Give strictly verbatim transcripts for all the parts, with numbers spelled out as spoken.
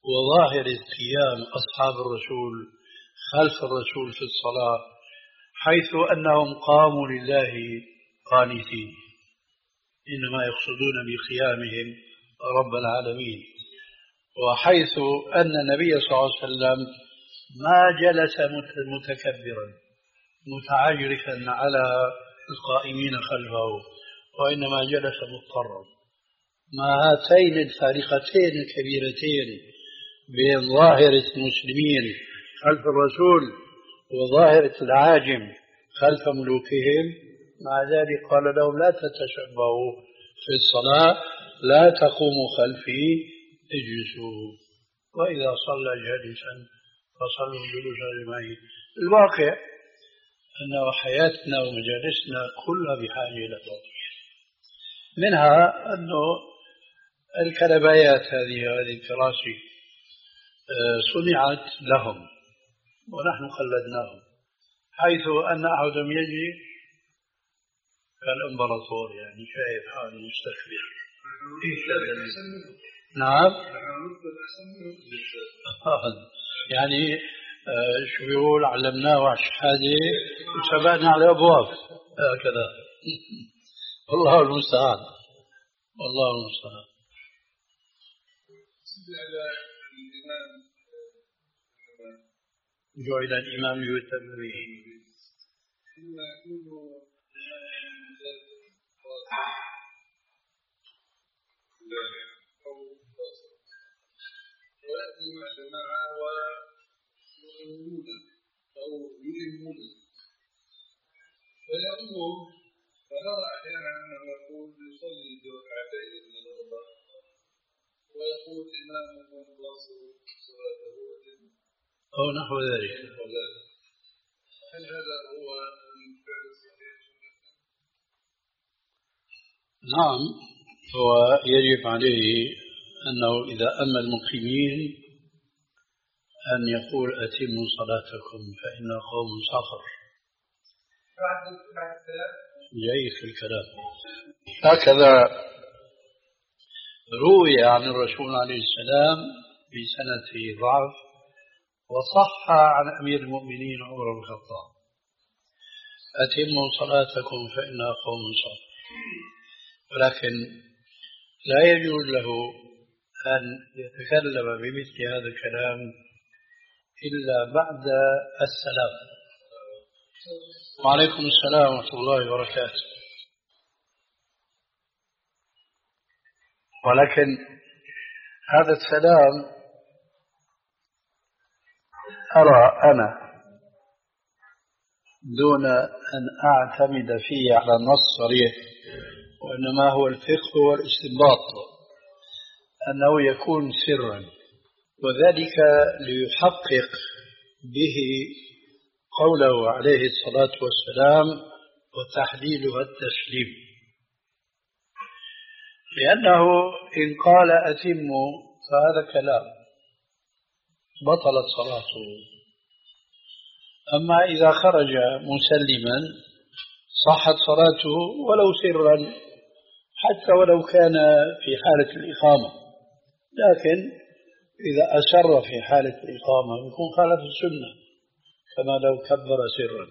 وظاهر قيام أصحاب الرسول خلف الرسول في الصلاة، حيث أنهم قاموا لله قانتين، إنما يقصدون بقيامهم رب العالمين. وحيث أن النبي صلى الله عليه وسلم ما جلس متكبرا متعجرفا على القائمين خلفه، وإنما جلس مضطرا. مع هاتين الفارقتين الكبيرتين بين ظاهرة المسلمين خلف الرسول وظاهرة العاجم خلف ملوكهم، مع ذلك قال لهم لا تتشبهوا في الصلاة، لا تقوموا خلفي، اجلسوا، وإذا صلى جالسا فصلوا جلوسا أجمعين. الواقع أن حياتنا ومجالسنا كلها بحاجة إلى توضيح، منها أنه الكنبايات هذه هذه الكراسي صنعت لهم ونحن خلدناهم، حيث أن أحدهم يجي كالإمبراطور، يعني شايف حاله مستكبر. نعم. يعني شو بيقول علمناه عشحاده وسبقنا على أبواب هكذا. والله المستعان، والله المستعان. جعل الإمام يؤتم به. ويأتي مع جماعة ويؤمنون أو يلمون فيأمهم، فنرى أحيانا أنه يقول يصلي بركعتين من الرباط ويقول إمامكم واصل صلاته أو نحو ذلك. هل هذا هو الفعل الصحيح؟ نعم، هو يجب عليه أنه إذا أما المقيمين أن يقول أتموا صلاتكم فإن قوم صخر. جيد في الكلام. هكذا روي عن الرسول عليه السلام بسنة ضعف، وصح عن أمير المؤمنين عمر بن الخطاب: أتموا صلاتكم فإنها قوم صخر. ولكن لا يجوز له أن يتكلم بمثل هذا الكلام إلا بعد السلام. وعليكم السلام ورحمة الله وبركاته. ولكن هذا السلام أرى أنا دون أن أعتمد فيه على النص صريح، وإنما هو الفقه والاستنباط، أنه يكون سرا، وذلك ليحقق به قوله عليه الصلاة والسلام وتحليلها التسليم. لأنه إن قال أتموا فهذا كلام بطلت صلاته، أما إذا خرج مسلما صحت صلاته ولو سرا، حتى ولو كان في حالة الإقامة. لكن إذا أسر في حالة الإقامة يكون خالف السنة كما لو كبر سرا.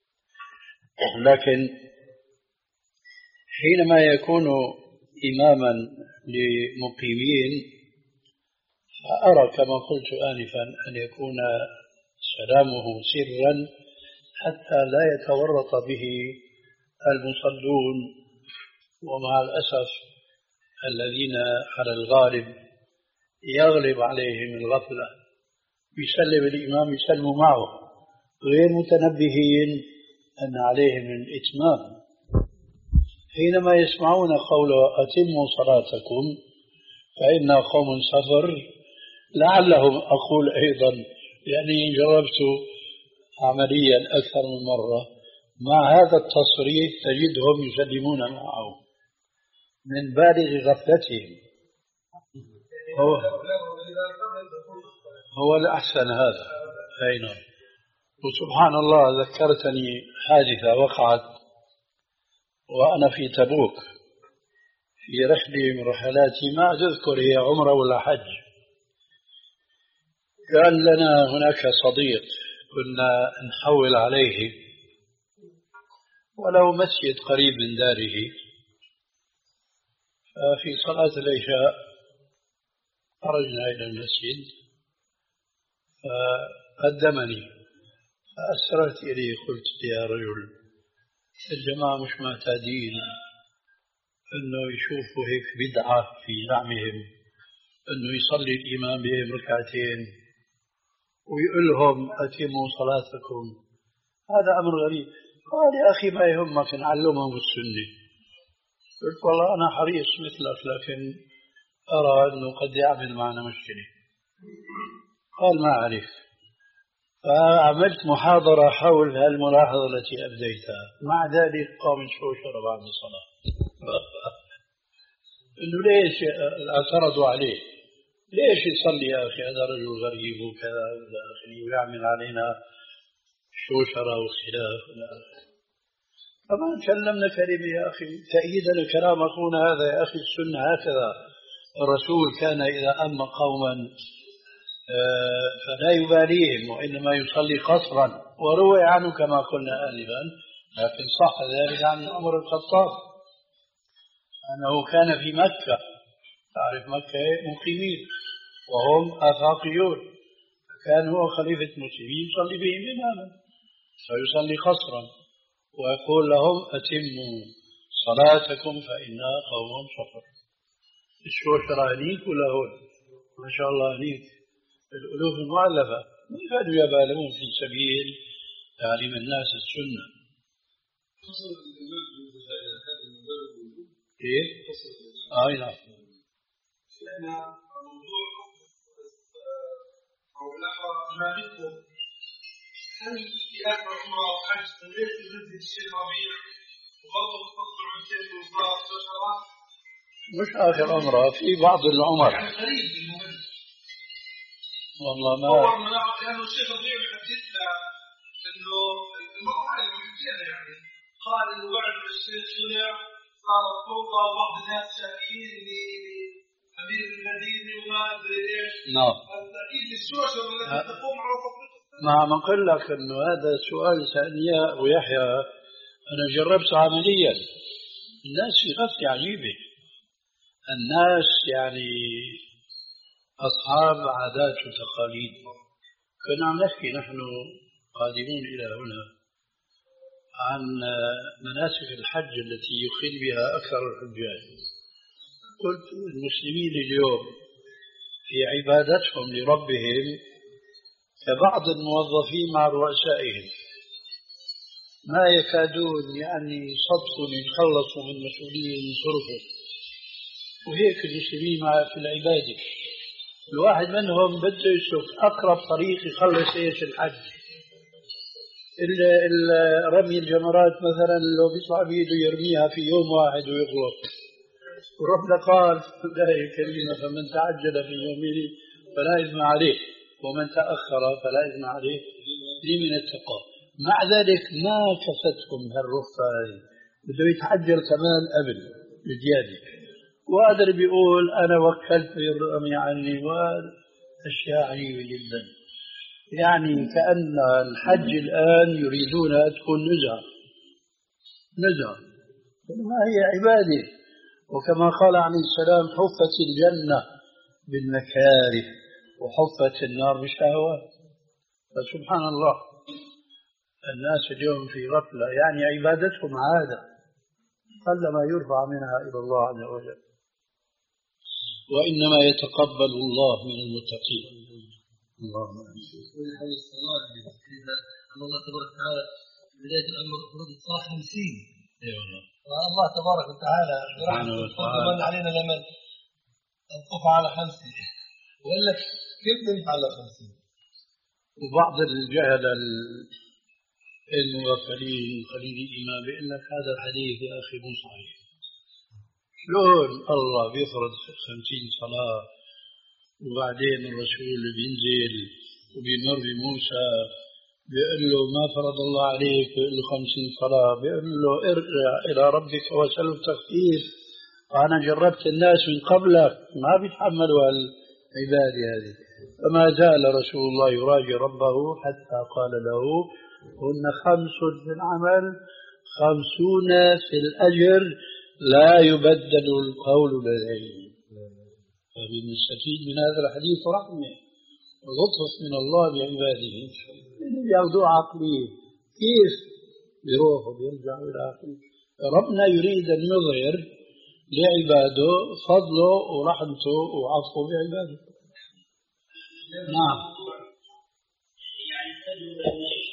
لكن حينما يكون إماما لمقيمين فأرى كما قلت آنفا أن يكون سلامه سرا حتى لا يتورط به المصلون. ومع الأسف الذين على الغالب يغلب عليهم الغفلة، يسلم الإمام يسلموا معه غير متنبهين أن عليهم الإتمام. حينما يسمعون قوله أتموا صلاتكم فإن قوم سفر، لعلهم أقول أيضا، يعني جربت عمليا أكثر من مرة مع هذا التصريح تجدهم يسلمون معه من بالغ غفلتهم. هو, هو الأحسن هذا. أين وسبحان الله ذكرتني حادثة وقعت وأنا في تبوك في رحلة من رحلاتي، ما أذكر هي عمرة ولا حج. قال لنا هناك صديق كنا نحول عليه ولو مسجد قريب من داره، ففي صلاة العشاء خرجنا إلى المسجد فقدمني، فأسررت إليه قلت يا رجل الجماعة مش معتادين أنه يشوفوا هيك بدعة في زعمهم أنه يصلي الإمام بهم ركعتين ويقول لهم أتموا صلاتكم، هذا أمر غريب. قال يا أخي ما يهمك نعلمهم السنة. قلت والله أنا حريص مثلك لكن أرى أنه قد يعمل معنا مشكلة. قال ما أعرف. فعملت محاضرة حول هالملاحظة التي أبديتها، مع ذلك قام الشوشرة بعد الصلاة إنه ليش اعترضوا عليه، ليش يصلي يا أخي هذا رجل غريب وكذا إلى آخره ويعمل علينا شوشرة وخلاف إلى آخره. فما كلمنا كلمة يا أخي تأييدا لكلام أخونا هذا. يا أخي السنة هكذا، الرسول كان إذا أم قوما فلا يباليهم وإنما يصلي قصرا، وروي عنه كما قلنا آنفا، لكن صح ذلك عن عمر الخطاب أنه كان في مكة، تعرف مكة مقيمين وهم آفاقيون، كان هو خليفة المسلمين يصلي بهم إماما فيصلي قصرا ويقول لهم أتموا صلاتكم فإنها قوم صفر. الشوشرة هنيك ولا هون؟ ما شاء الله هنيك الألوف المؤلفة ما كانوا يبالغون في سبيل تعليم الناس السنة. كيف؟ آه نعم. لأن موضوع أو الأحرى إمامكم هل في آخر عمره أو حج غير تنزل الشيء ربيع وبرضه تفضل عن شيء وصار شجرة؟ مش آخر عمره، في بعض العمر يعني قريب بالمهم. والله ما هو ما نعرف لأنه الشيء ربيع يحدث إنه المرة هذه محكينا يعني قال إنه بعد ما الشيء طلع صارت فوضى وبعض الناس شاكين لأمير المدينة وما أدري إيش. نعم. أكيد الشوشرة التي تقوم على فضلته. ما ما أقول لك إنه هذا سؤال سألني ويحيى أنا جربته عمليا. الناس في غفلة عجيبة، الناس يعني أصحاب عادات وتقاليد. كنا عم نحكي نحن قادمون إلى هنا عن مناسك الحج التي يخل بها أكثر الحجاج. قلت المسلمين اليوم في عبادتهم لربهم كبعض الموظفين مع رؤسائهم، ما يكادون يعني صدقوا يتخلصوا من مسؤولية ينصرفوا، وهيك المسلمين مع في العبادة. الواحد منهم بده يشوف أقرب طريق يخلص إيش الحج. رمي الجمرات مثلا لو بيطلع بيده يرميها في يوم واحد ويخلص، وربنا قال لا يكلمنا فمن تعجل في يومه فلا إثم عليه ومن تأخر فلا إثم عليه لي من التقى. مع ذلك ما كفتكم هالرخصة هذه، بده يتحجر كمان قبل بزيادة، وقادر بيقول أنا وكلت الرمي عني وأشياء عجيبة جدا. يعني كأن الحج الآن يريدون أن تكون نزهة نزهة، ما هي عبادة. وكما قال عليه السلام حفت الجنة بالمكاره وحفت النار بالشهوات. فسبحان الله الناس اليوم في غفلة، يعني عبادتهم عادة قلما يرفع منها إلى الله عز وجل، وإنما يتقبل الله من المتقين. اللهم آمين. حول الصلاة أن الله تبارك وتعالى بداية الأمر فرض الصلاة خمسين. أي والله. الله تبارك وتعالى سبحانه وتعالى من علينا لمن الطف على خمسين، وقال لك كيف نمت على خمسين. وبعض الجهل المغفلين قليل الإيمان بيقول لك هذا الحديث يا أخي مو صحيح. شلون الله بيفرض خمسين صلاة وبعدين الرسول بينزل وبيمر بموسى بيقول له ما فرض الله عليك، بيقول له خمسين صلاة، بيقول له ارجع إلى ربك وسأله التخفيف. أنا جربت الناس من قبلك ما بيتحملوا هالعبادة هذه. فما زال رسول الله يراجع ربه حتى قال له هن خمس في العمل خمسون في الأجر لا يبدل القول لديه. فبنستفيد من هذا الحديث رحمة ولطف من الله بعباده. ياخذوه عقلية كيف بيروحوا بيرجعوا إلى آخره. ربنا يريد أن يظهر لعباده فضله ورحمته وعطفه بعباده. نعم. يعني التجربة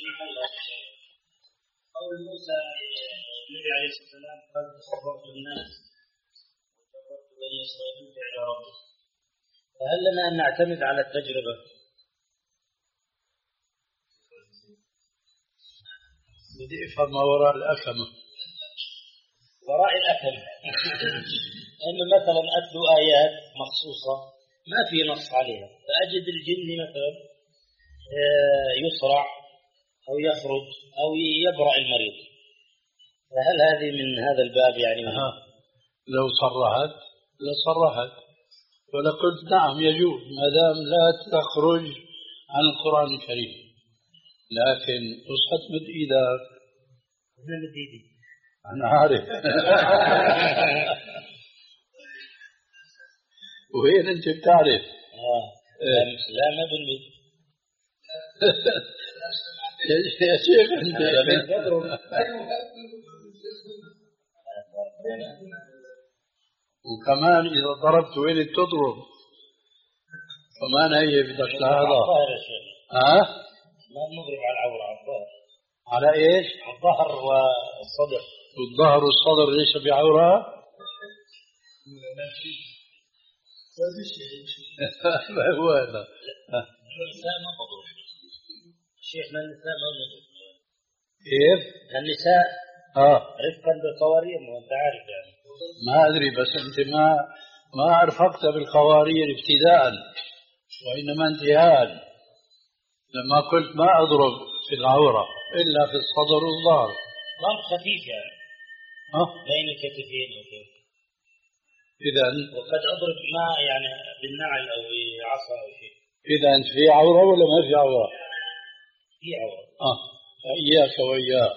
قول موسى النبي عليه الصلاة والسلام قال تصرفت الناس وجربت بني إسرائيل فعل ربي. فهل لنا أن نعتمد على التجربة؟ بدي افهم ما وراء الأكمة. وراء الأكمة أنه مثلا أتلو آيات مخصوصة ما في نص عليها، فأجد الجن مثلا يصرع أو يخرج أو يبرأ المريض، فهل هذه من هذا الباب يعني؟ آه. لو صرحت لصرحت ولقلت نعم يجوز ما دام لا تخرج عن القرآن الكريم، لكن قصة مد إيدك أنا مد إيدي أنا عارف وين أنت بتعرف؟ آه. لا ما بالمد يا شيخ أنت وكمان إذا ضربت وين تضرب كمان هي بدك هذا ها؟ ما نضرب على العورة على الظهر. على إيش؟ على الظهر والصدر. والظهر والصدر ليس بعورة؟ ما هو هذا؟ النساء ما تضرب شيخنا، النساء ما تضرب. كيف؟ النساء اه رفقا بالقوارير وانت عارف يعني. ما ادري بس انت ما ما ارفقت بالقوارير ابتداء وانما انتهاء لما قلت ما اضرب في العوره الا في الصدر والظهر. ضرب خفيف يعني ها بين الكتفين وكذا. اذا وقد اضرب ما يعني بالنعل او بعصا او شيء. اذا انت في عوره ولا ما في عوره؟ في عوره. اه فاياك واياه.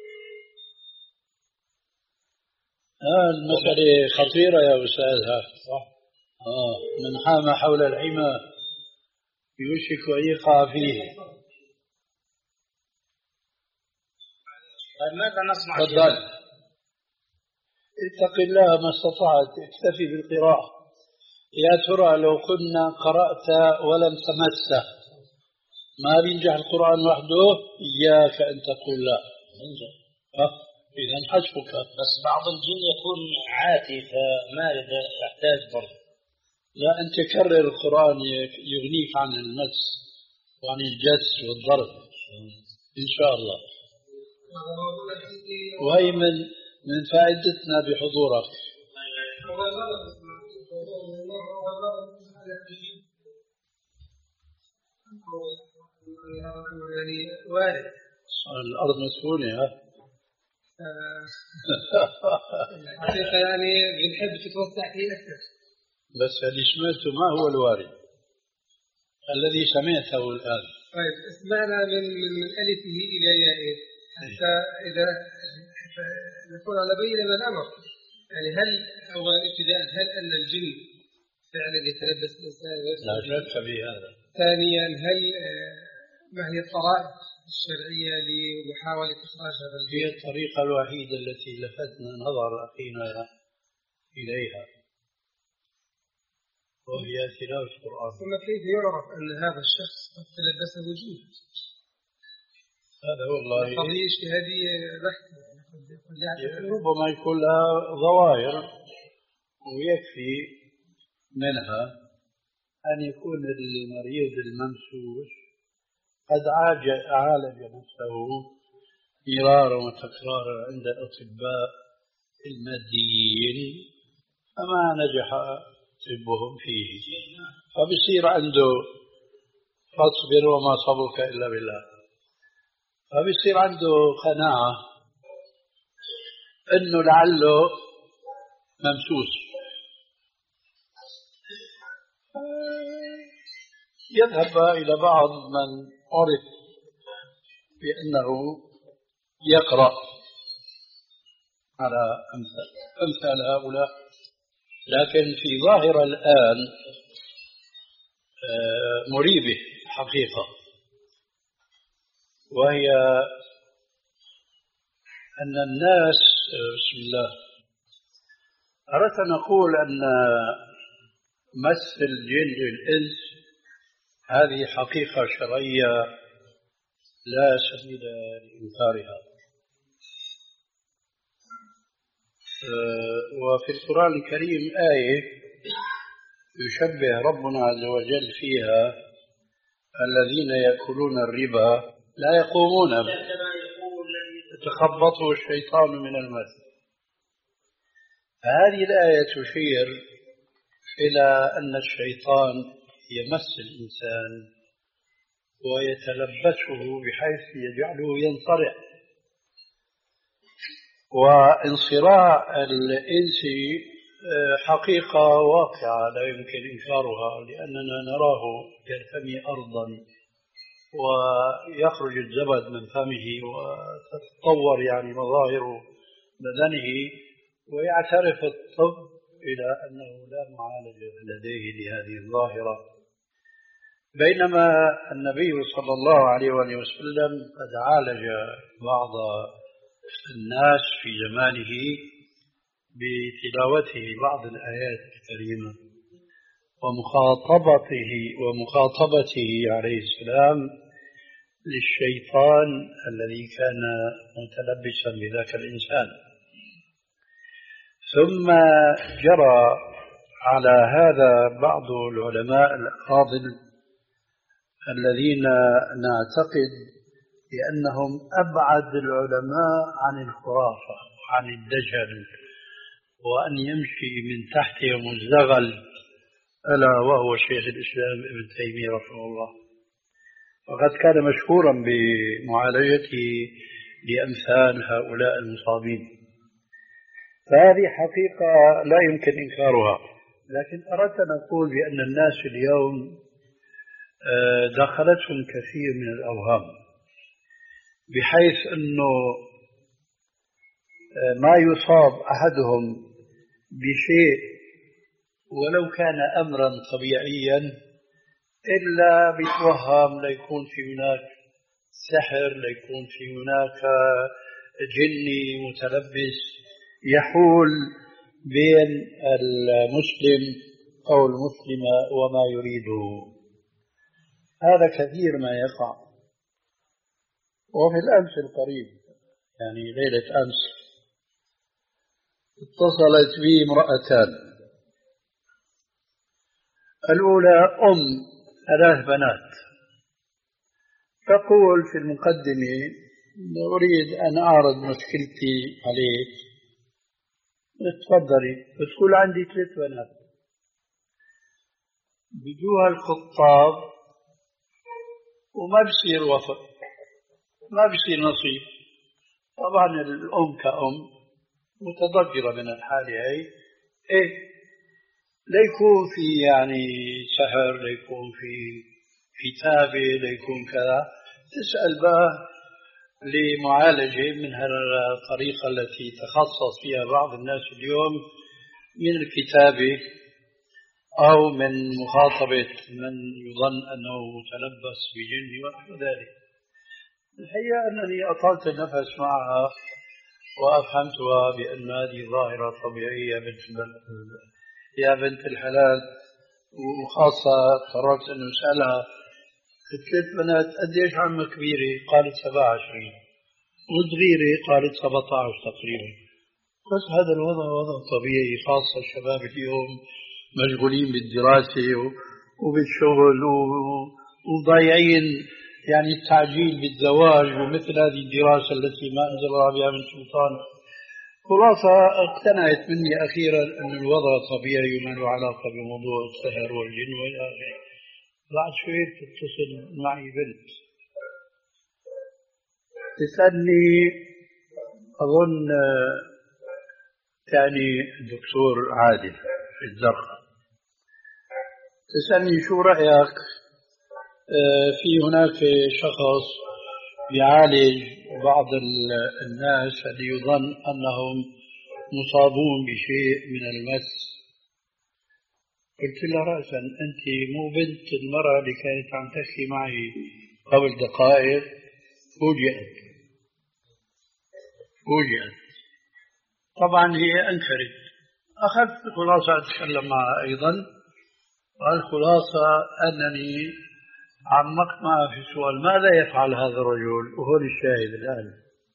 آه المسألة خطيرة يا أستاذ. صح. آه من حام حول الحمى يوشك أن يقع فيه. طيب ماذا نصنع؟ تفضل. اتق الله ما استطعت، اكتفي بالقراءة. يا ترى لو كنا قرأت ولم تمسه ما بينجح القرآن وحده؟ إياك أن تقول لا. ينجح. أه؟ إذا حسبك. بس بعض الجن يكون عاتي فمارد يحتاج برضه. لا أنت كرر القرآن يغنيك عن المس وعن الجس والضرب إن شاء الله. وهي من من فائدتنا بحضورك. يعني وارد الأرض مسكونة ها. حقيقة يعني بنحب تتوسع فيه أكثر. بس اللي سمعته ما هو الوارد الذي سمعته الآن. طيب اسمعنا من من من ألفه إلى يائه حتى إذا نكون على بينة من الأمر. يعني هل أولا ابتداء هل أن الجن فعلا يتلبس الإنسان؟ لا شك في هذا. ثانيا هل ما هي الطرائق الشرعية لمحاولة إخراج هذا الجن؟ هي الطريقة الوحيدة التي لفتنا نظر أخينا إليها وهي تلاوة القرآن. ثم كيف يعرف أن هذا الشخص قد تلبسه وجود؟ هذا والله قضية اجتهادية بحتة. ربما يكون لها ظواهر ويكفي منها أن يكون المريض الممسوس قد عالج نفسه مرارا وتكرارا عند الأطباء الماديين فما نجح طبهم فيه، فبصير عنده فاصبر وما صبرك إلا بالله، فبصير عنده قناعة أنه لعله ممسوس. يذهب إلى بعض من عرف بأنه يقرأ على أمثال, أمثال هؤلاء. لكن في ظاهرة الآن مريبة حقيقة، وهي أن الناس بسم الله أردت أن أقول أن مس الجن للإنس هذه حقيقة شرعية لا سبيل لإنكارها. وفي القرآن الكريم آية يشبه ربنا عز وجل فيها الذين يأكلون الربا لا يقومون يتخبطه الشيطان من المس. هذه الآية تشير إلى أن الشيطان يمس الإنسان ويتلبسه بحيث يجعله ينصرع. وانصراع الإنس حقيقة واقعة لا يمكن إنكارها، لأننا نراه يرتمي أرضا ويخرج الزبد من فمه وتتطور يعني مظاهر بدنه، ويعترف الطب إلى أنه لا معالجة لديه لهذه الظاهرة. بينما النبي صلى الله عليه وآله وسلم قد عالج بعض الناس في زمانه بتلاوته بعض الآيات الكريمة ومخاطبته ومخاطبته عليه السلام للشيطان الذي كان متلبسا بذاك الإنسان. ثم جرى على هذا بعض العلماء الأفاضل الذين نعتقد بأنهم أبعد العلماء عن الخرافة وعن الدجل وأن يمشي من تحتهم الزغل، ألا وهو شيخ الإسلام ابن تيمية رحمه الله، وقد كان مشهورا بمعالجته لأمثال هؤلاء المصابين. فهذه حقيقة لا يمكن إنكارها. لكن أردت أن أقول بأن الناس اليوم دخلتهم كثير من الأوهام، بحيث أنه ما يصاب أحدهم بشيء ولو كان أمرا طبيعيا إلا بيتوهم ليكون في هناك سحر، ليكون في هناك جني متلبس يحول بين المسلم أو المسلمة وما يريده. هذا كثير ما يقع. وفي الأمس القريب يعني ليلة أمس اتصلت بي امرأتان، الأولى أم ثلاث بنات، تقول في المقدمة أريد أن أعرض مشكلتي عليك. تفضلي. بتقول عندي ثلاث بنات بيجوها الخطاب وما بصير وفق، ما بصير نصيب. طبعا الأم كأم متضجرة من الحالة هي، إيه ليكون في يعني سحر، ليكون في كتابة، ليكون كذا. تسأل بقى لمعالجة من هالطريقة التي تخصص فيها بعض الناس اليوم من الكتابة أو من مخاطبة من يظن أنه متلبس بجن ونحو ذلك. الحقيقة أنني أطلت النفس معها وأفهمتها بأن هذه ظاهرة طبيعية يا بنت الحلال. وخاصة قررت أن أسألها ثلاث بنات قديش عمك كبيرة؟ قالت سبعة وعشرين. وصغيرة؟ قالت سبعة عشر تقريبا. بس هذا الوضع وضع طبيعي، خاصة الشباب اليوم مشغولين بالدراسة وبالشغل وضايعين يعني التعجيل بالزواج ومثل هذه الدراسة التي ما أنزل الله بها من سلطان. خلاصة اقتنعت مني أخيرا أن الوضع طبيعي وما له علاقة بموضوع السحر والجن والى آخره. بعد شوي تتصل معي بنت تسألني، أظن تعني الدكتور عادل في الزرقاء، تسألني شو رأيك في هناك شخص يعالج بعض الناس اللي يظن أنهم مصابون بشيء من المس. قلت له رأسا أنت مو بنت المرأة اللي كانت عم تحكي معي قبل دقائق؟ فوجئت فوجئت طبعا هي أنكرت. أخذت خلاصة أتكلم معها أيضا، والخلاصة أنني عمقت معها في السؤال ماذا يفعل هذا الرجل، وهو الشاهد الآن.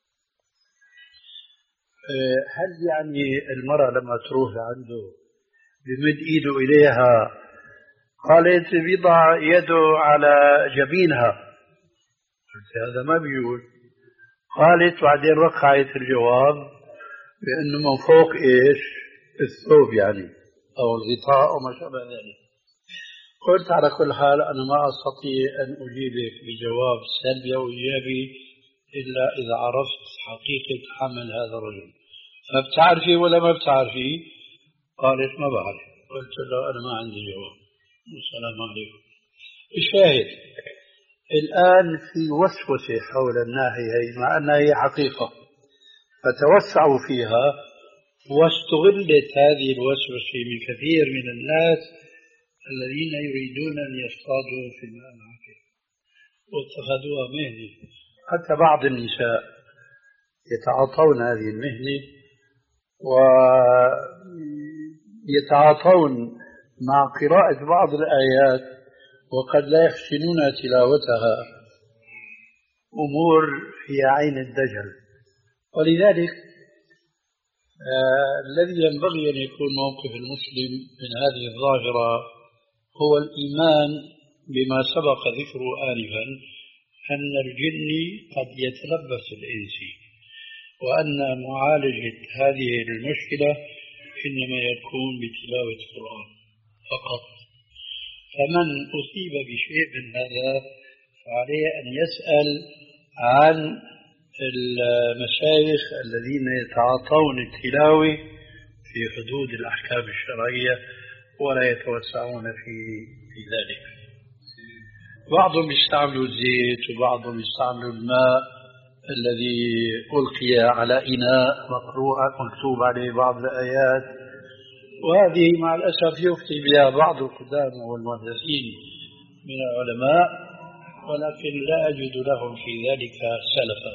هل يعني المرأة لما تروح عنده بمد إيده إليها؟ قالت بيضع يده على جبينها. قلت هذا ما بيقول. قالت بعدين وقعت الجواب بأنه من فوق إيش الثوب يعني أو الغطاء أو ما شابه ذلك. قلت على كل حال أنا ما أستطيع أن أجيبك بجواب سلبي أو إيجابي إلا إذا عرفت حقيقة عمل هذا الرجل. فبتعرفي ولا ما بتعرفي؟ قالت ما بعرف. قلت له أنا ما عندي جواب والسلام عليكم. الشاهد الآن في وسوسة حول الناحية هي مع أنها هي حقيقة، فتوسعوا فيها واستغلت هذه الوسوسة من كثير من الناس الذين يريدون أن يصطادوا في الماء العكر واتخذوها مهنة. حتى بعض النساء يتعاطون هذه المهنة ويتعاطون مع قراءة بعض الآيات وقد لا يحسنون تلاوتها، أمور هي عين الدجل. ولذلك آه الذي ينبغي أن يكون موقف المسلم من هذه الظاهرة هو الإيمان بما سبق ذكره آنفا أن الجن قد يتلبس الإنس، وأن معالجة هذه المشكلة إنما يكون بتلاوة القرآن فقط. فمن أصيب بشيء من هذا فعليه أن يسأل عن المشايخ الذين يتعاطون التلاوة في حدود الأحكام الشرعية ولا يتوسعون في في ذلك. بعضهم يستعملوا الزيت وبعضهم يستعملوا الماء الذي ألقي على إناء مقروء مكتوب عليه بعض الآيات، وهذه مع الأسف يفتي بها بعض القدامى والمحدثين من العلماء، ولكن لا أجد لهم في ذلك سلفا.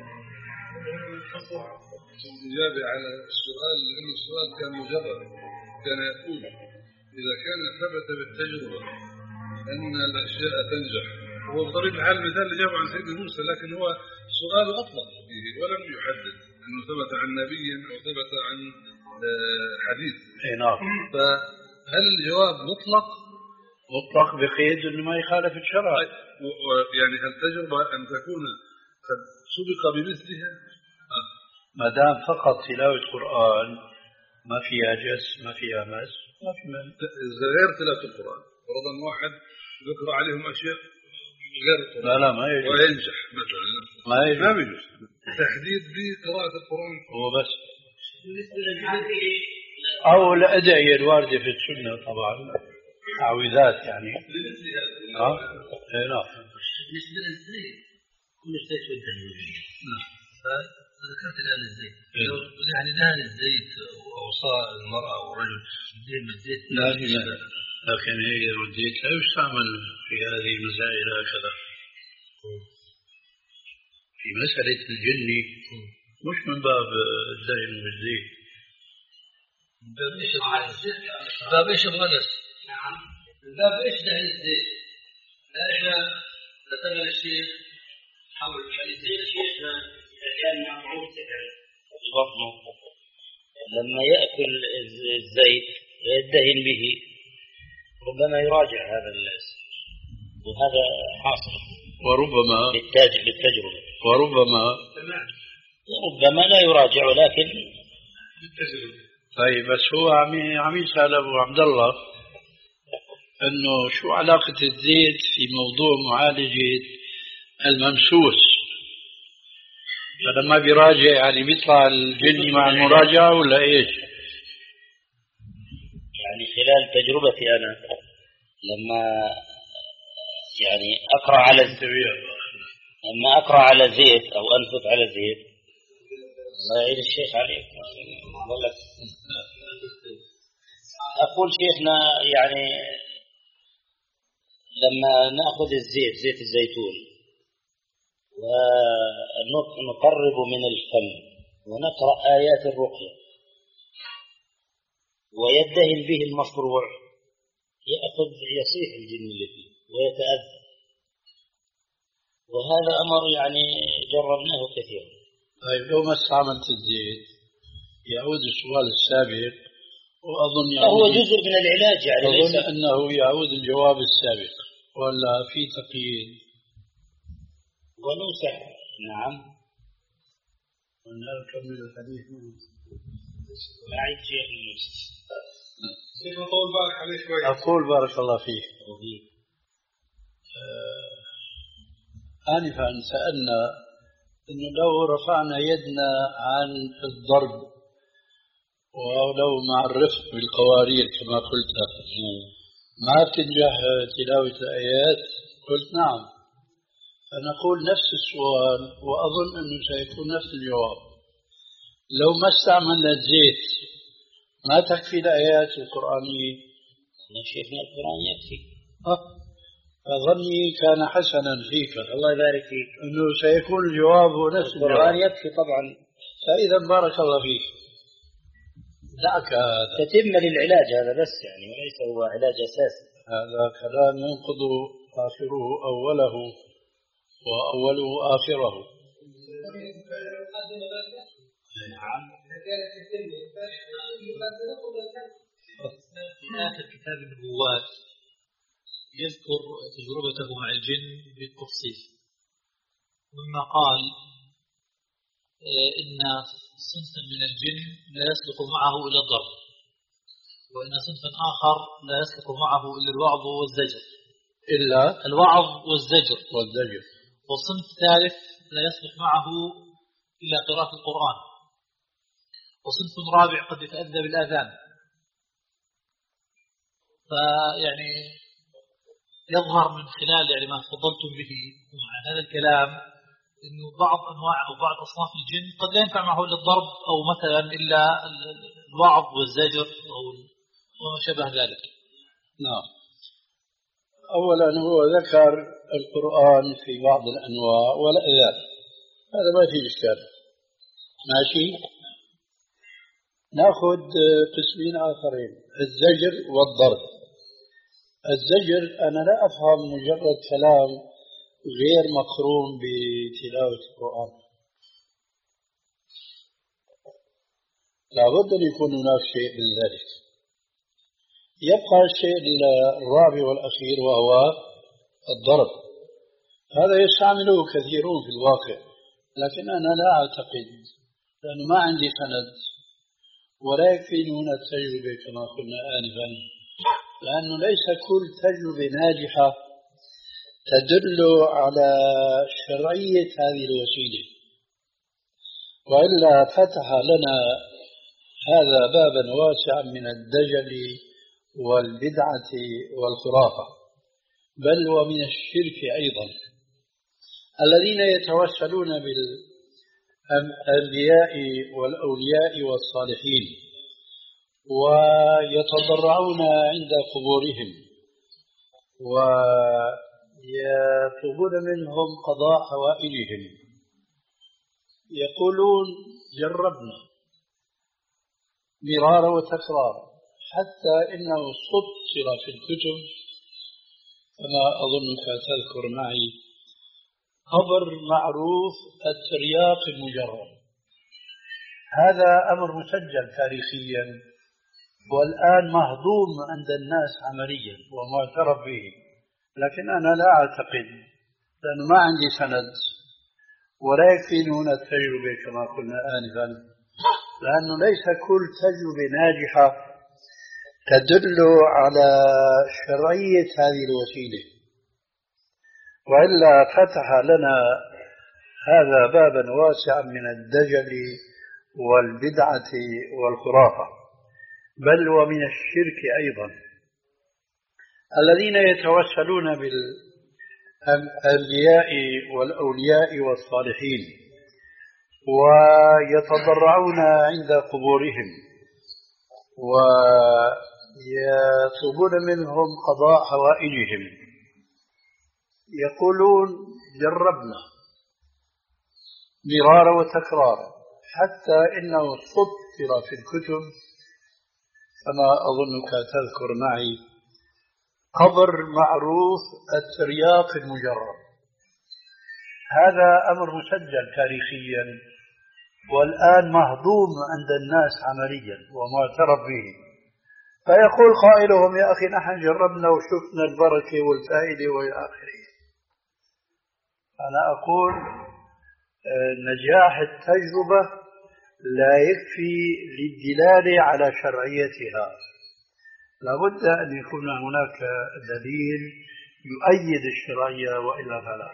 الإجابة على السؤال لأنه السؤال كان مجرد، كان يقول إذا كان ثبت بالتجربة أن الأشياء تنجح، هو بطبيعة الحال المثال اللي جابه عن سيدنا موسى، لكن هو سؤال أطلق فيه ولم يحدد أنه ثبت عن نبي أو ثبت عن حديث. نعم. فهل الجواب مطلق؟ مطلق بقيد أنه ما يخالف الشرع. يعني هل تجربة أن تكون قد سبق بمثلها؟ آه. ما دام فقط تلاوة القرآن ما فيها جس ما فيها مس ما في مانع. غير تلاوة القرآن فرضا واحد ذكر عليهم أشياء غير القرآن لا لا ما يجوز وينجح مثلا ما يجوز ما بيجوز تحديد بقراءة القرآن هو بس أو الأدعية الواردة في السنة طبعا تعويذات يعني. ها؟ إيه نعم. بالنسبة للزيت كل شيء شده يوجد. نعم. فذكرت الآن الزيت. يعني دهن الزيت وأوصاء المرأة والرجل الزيت بالزيت. لا لا. لكن هي الزيت لا يستعمل في هذه المسائل هكذا. في مسألة الجن مش من باب الدهن بالزيت. باب ايش الغلس؟ نعم. باب ايش دهن الزيت؟ لا احنا ذكرنا للشيخ حول الحديث الشيخ اذا كان معروف في بطنه لما يأكل الزيت ويدهن به ربما يراجع هذا السر، وهذا حاصل. وربما بالتاج بالتجربة وربما وربما لا يراجع لكن بالتجربة. طيب بس هو عم عم يسأل أبو عبد الله إنه شو علاقة الزيت في موضوع معالجة الممسوس؟ فلما بيراجع يعني بيطلع الجن مع المراجعة ولا إيش؟ يعني خلال تجربتي أنا لما يعني أقرأ على لما أقرأ على زيت أو أنفث على زيت، الله يعين الشيخ عليك. والله أقول شيخنا يعني لما نأخذ الزيت زيت الزيتون ونقرب من الفم ونقرأ آيات الرقية ويدهن به المصروع، يأخذ يصيح الجن اللي فيه ويتأذى، وهذا أمر يعني جربناه كثيرا. طيب لو ما استعملت الزيت يعود السؤال السابق، وأظن يعني هو جزء من العلاج يعني أظن ليس أنه يعود الجواب السابق ولا في تقييد ونوسع. نعم ونكمل الحديث. أعيد شيء أقول بارك عليك شوي. أقول بارك الله فيك. آه آنفا سألنا إنه لو رفعنا يدنا عن الضرب ولو مع الرفق بالقوارير كما قلت ما تنجح تلاوة الآيات، قلت نعم، فنقول نفس السؤال وأظن أنه سيكون نفس الجواب. لو ما استعملنا الزيت ما تكفي الآيات القرآنية؟ شيخنا القرآن يكفي. أه فظني كان حسنا فيك، الله يبارك فيك، أنه سيكون الجواب نفس القرآن يكفي طبعا. فإذا بارك الله فيك دعك هذا تتم للعلاج هذا بس يعني، وليس هو علاج أساسي. هذا كلام ينقض آخره أوله وأوله آخره. نعم. في آخر كتاب النبوات يذكر تجربته مع الجن بالتفصيل، مما قال إن صنفا من الجن لا يسلك معه إلا الضرب، وإن صنفا آخر لا يسلك معه إلا الوعظ والزجر إلا الوعظ والزجر والزجر والصنف الثالث لا يسلك معه إلا قراءة القرآن، وصنف رابع قد يتأذى بالآذان. فيعني يظهر من خلال يعني ما تفضلتم به مع هذا الكلام إنه بعض أنواع أو بعض أصناف الجن قد لا ينفع معه إلا الضرب أو مثلا إلا الوعظ والزجر أو وما شابه ذلك. نعم. أولا هو ذكر القرآن في بعض الأنواع والأذان، هذا ما فيه إشكال، ماشي. نأخذ قسمين آخرين، الزجر والضرب. الزجر أنا لا أفهم مجرد كلام غير مقرون بتلاوة القرآن، لابد أن يكون هناك شيء من ذلك. يبقى الشيء الرابع والأخير وهو الضرب، هذا يستعمله كثيرون في الواقع، لكن أنا لا أعتقد، لأنه ما عندي سند ولا يكفيني هنا التجربة كما قلنا آنفا، لأنه ليس كل تجربة ناجحة تدل على شرعية هذه الوسيلة، وإلا فتح لنا هذا بابا واسعا من الدجل والبدعة والخرافة، بل ومن الشرك أيضا. الذين يتوسلون بالأنبياء والأولياء والصالحين ويتضرعون عند قبورهم ويطلبون منهم قضاء حوائجهم، يقولون جربنا مرارا وتكرارا حتى إنه سطر في الكتب، كما أظنك تذكر معي خبر معروف الترياق المجرد. هذا أمر مسجل تاريخيا والآن مهضوم عند الناس عمليا ومعترف به، لكن أنا لا أعتقد، لأنه ما عندي سند ولا يكفيني هنا التجربة كما قلنا آنفا، لأنه ليس كل تجربة ناجحة تدل على شرعية هذه الوسيلة، وإلا فتح لنا هذا بابا واسعا من الدجل والبدعة والخرافة، بل ومن الشرك أيضا. الذين يتوسلون الأنبياء والأولياء والصالحين ويتضرعون عند قبورهم ويطلبون منهم قضاء حوائجهم، يقولون جربنا مرارا وتكرارا حتى إنه سطر في الكتب كما أظنك تذكر معي قبر معروف الترياق المجرب. هذا أمر مسجل تاريخيا والآن مهضوم عند الناس عمليا ومعترف به. فيقول قائلهم يا أخي نحن جربنا وشفنا البركة والفائدة وإلى آخره. أنا أقول نجاح التجربة لا يكفي للدلالة على شرعيتها، لابد أن يكون هناك دليل يؤيد الشرعية وإلا فلا.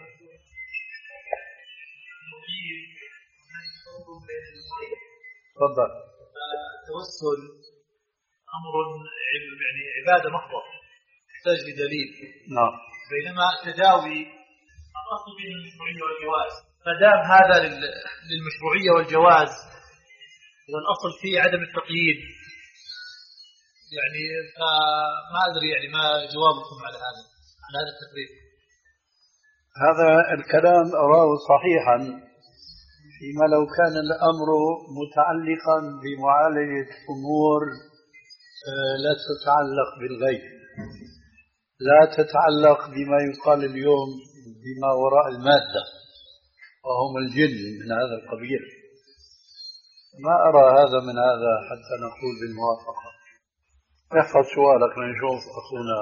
تفضل. التوسل أمر يعني عبادة محضة تحتاج لدليل. نعم. بينما التداوي الأصل فيه المشروعية والجواز، فدام هذا للمشروعية والجواز إذا الأصل فيه عدم التقييد، يعني فما أدري يعني ما جوابكم على هذا على هذا التقرير. هذا الكلام أراه صحيحا فيما لو كان الأمر متعلقا بمعالجة أمور لا تتعلق بالغيب، لا تتعلق بما يقال اليوم بما وراء المادة وهم الجن من هذا القبيل. ما أرى هذا من هذا حتى نقول بالموافقة. احفظ سؤالك لنشوف أخونا.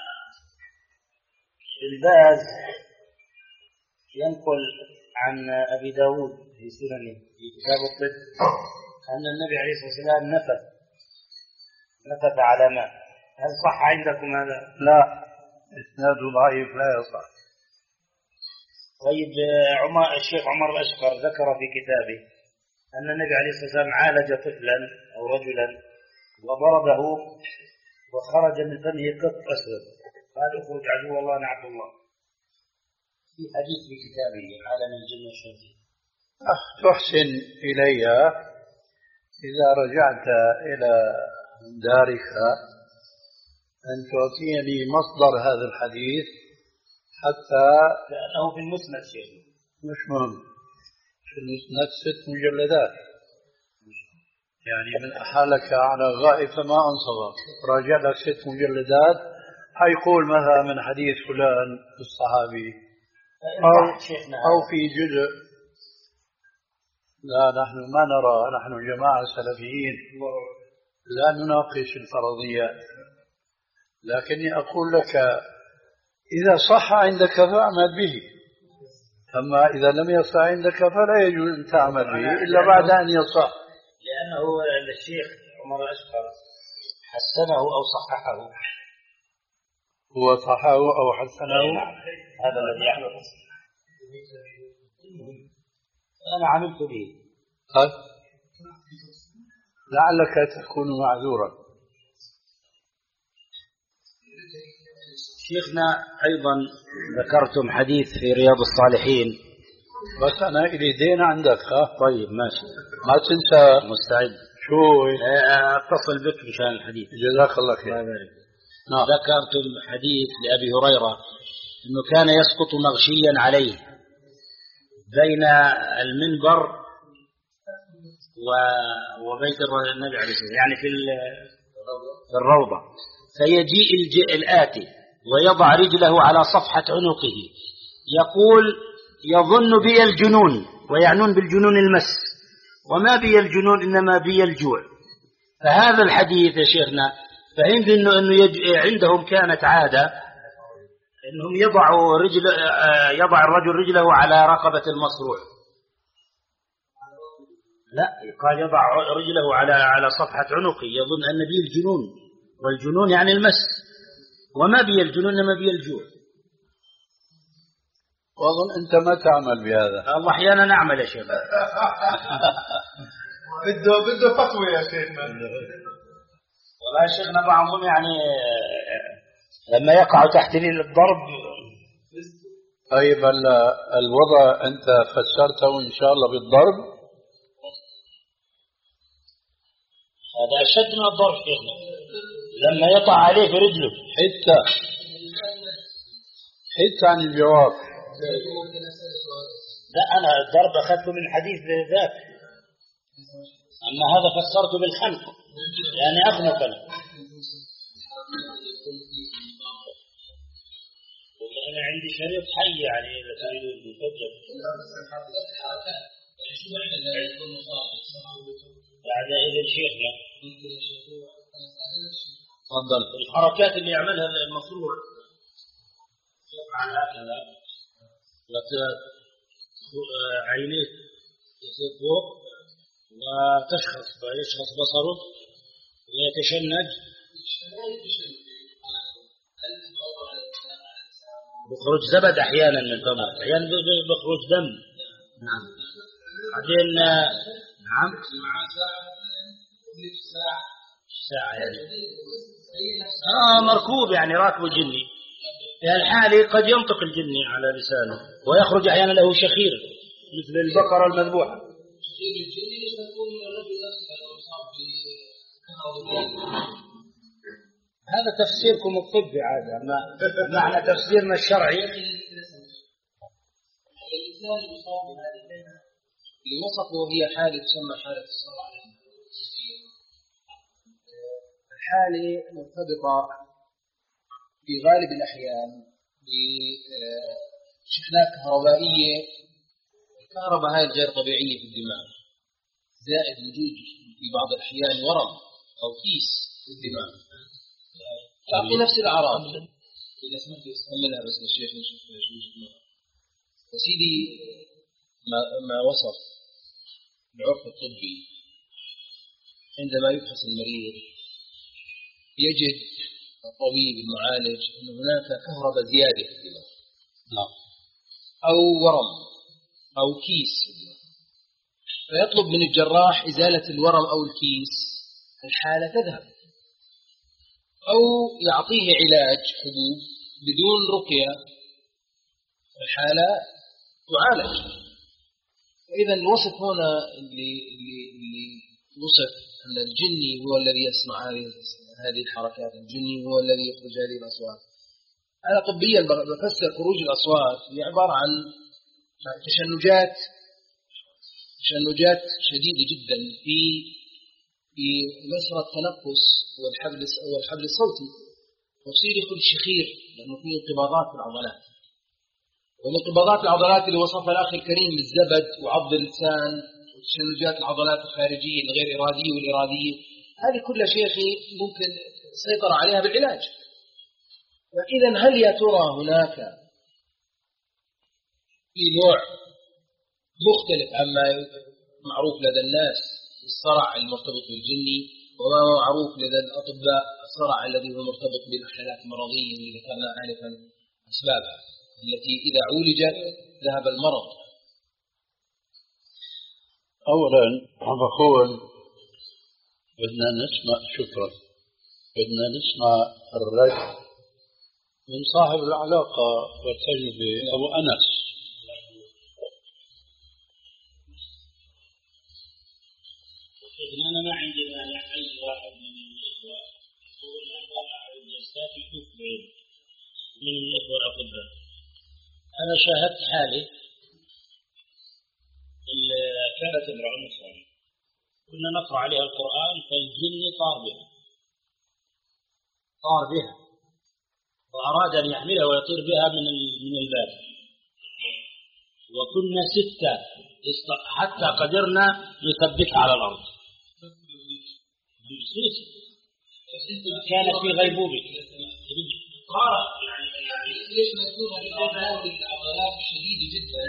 الباز ينقل عن أبي داود في سننه في كتاب الطب أن النبي عليه الصلاة والسلام نفث نفث على ماء. هل صح عندكم هذا؟ لا، إسناد ضعيف لا يصح. طيب عمر الشيخ عمر الأشقر ذكر في كتابه أن النبي عليه الصلاة والسلام عالج طفلا أو رجلا وضربه وخرج من فمه قط أسود، قال اخرج عدو الله نعبد الله. في حديث في كتابه عالم الجن والشياطين. تحسن إلي إذا رجعت إلى دارك أن تعطيني مصدر هذا الحديث حتى لأنه في المسند شيخ. مش مهم، في المسند ست مجلدات، يعني من أحالك على غائب فما أنصبك، راجع لك ست مجلدات حيقول مثلا من حديث فلان الصحابي أو, أو في جزء. لا، نحن ما نرى، نحن جماعة سلفيين لا نناقش الفرضيات، لكني أقول لك إذا صح عندك فاعمل به، أما إذا لم يصح عندك فلا يجوز أن تعمل به إلا بعد أن يصح. لأنه الشيخ عمر الأشقر حسنه أو صححه. هو صححه أو حسنه؟ هذا الذي يحدث. أنا عملت به. طيب لعلك تكون معذورا. شيخنا أيضا ذكرتم حديث في رياض الصالحين. بس أنا إلي دين عندك. ها طيب ماشي، ما تنسى. مستعد. شو أتصل بك مشان الحديث. جزاك الله خير. نعم. ذكرتم حديث لأبي هريرة أنه كان يسقط مغشيا عليه بين المنبر وبيت النبي عليه الصلاة والسلام، يعني في الروضة، فيجيء الآتي ويضع رجله على صفحة عنقه يقول يظن بي الجنون، ويعنون بالجنون المس، وما بي الجنون إنما بي الجوع. فهذا الحديث يا شيخنا فهمت إنه, إنه يج... عندهم كانت عادة إنهم يضعوا رجل يضع الرجل رجله على رقبة المصروع. لا، قال يضع رجله على على صفحة عنقه يظن أن بي الجنون، والجنون يعني المس، وما بي الجنون إنما بي الجوع. وأظن أنت ما تعمل بهذا. الله أحيانا نعمل يا شيخ. بده بده فتوى يا شيخنا. والله يا شيخنا بعضهم يعني لما يقع تحت الضرب طيب الوضع أنت فسرته إن شاء الله بالضرب؟ هذا أشد من الضرب شيخنا، لما يطع عليه في رجله حتى حتى عن الجواب. لا أنا الضرب أخذته من الحديث ذاك، أما هذا فسرته بالخنق يعني أخنق أنا. أنا عندي شريط حي يعني إذا تريدون المفجر بعد إذن شيخنا. تفضل. الحركات اللي يعملها المفروض يفعل هكذا، عينيه يصير فوق وتشخص ويشخص بصره ويتشنج، بخروج زبد أحيانا من فمه، أحيانا بخروج دم. نعم. بعدين نعم ساعة يعني آه مركوب يعني راكب جني. في الحالة قد ينطق الجني على لسانه ويخرج أحيانا له شخير مثل البقرة المذبوحة. هذا تفسيركم الطبي عاد، أما معنى تفسيرنا الشرعي الإنسان يصاب بهذه اللي وصفه هي حالة تسمى حالة الصرع. الحالة مرتبطة في غالب الأحيان بشحنات كهربائية، الكهرباء هاي الغير طبيعية في الدماغ، زائد وجود في بعض الأحيان ورم أو كيس في الدماغ تعطي نفس الأعراض. إذا سمحت أستكملها بس للشيخ نشوف شو وجهة سيدي. ما, ما وصف العرف الطبي عندما يفحص المريض يجد الطبيب المعالج أن هناك كهرباء زيادة في الدماغ أو ورم أو كيس في الدماغ، فيطلب من الجراح إزالة الورم أو الكيس، الحالة تذهب، أو يعطيه علاج حبوب بدون رقية، الحالة تعالج. إذا الوصف هنا اللي, اللي, اللي وصف أن الجني هو الذي يصنع هذه الحركات، الجني هو الذي يخرج هذه الأصوات. أنا طبيا بفسر خروج الأصوات هي عبارة عن تشنجات تشنجات شديدة جدا في في مسرى التنفس والحبل والحبل الصوتي، ويصير يخرج شخير لأنه فيه انقباضات في العضلات، والانقباضات العضلات اللي وصفها الأخ الكريم بالزبد وعض اللسان وتشنجات العضلات الخارجية الغير إرادية والإرادية، هذه كلها شيخي ممكن السيطرة عليها بالعلاج. فإذا هل يا ترى هناك في نوع مختلف عما معروف لدى الناس الصرع المرتبط بالجني، وما هو معروف لدى الأطباء الصرع الذي هو مرتبط بالحالات المرضية اللي ذكرنا آنفا أسبابها التي إذا عولجت ذهب المرض؟ أولا أنا أقول بدنا نسمع، شكرا، بدنا نسمع الرد من صاحب العلاقة والتجربة أبو أنس. أنا ما عندي مانع أي واحد من الإخوة يقول أنا على الجلسات يشوف بعيد من الإخوة الأطباء. أنا شاهدت حالي كانت امرأة مصرية كنا نقرأ عليها القرآن فالجن طار بها طار بها وأراد أن يحملها ويطير بها من من الباب، وكنا ستة حتى قدرنا نثبتها على الأرض. كانت في غيبوبة طارت يعني يعني ليش ما يكون هذه العضلات شديدة جدا؟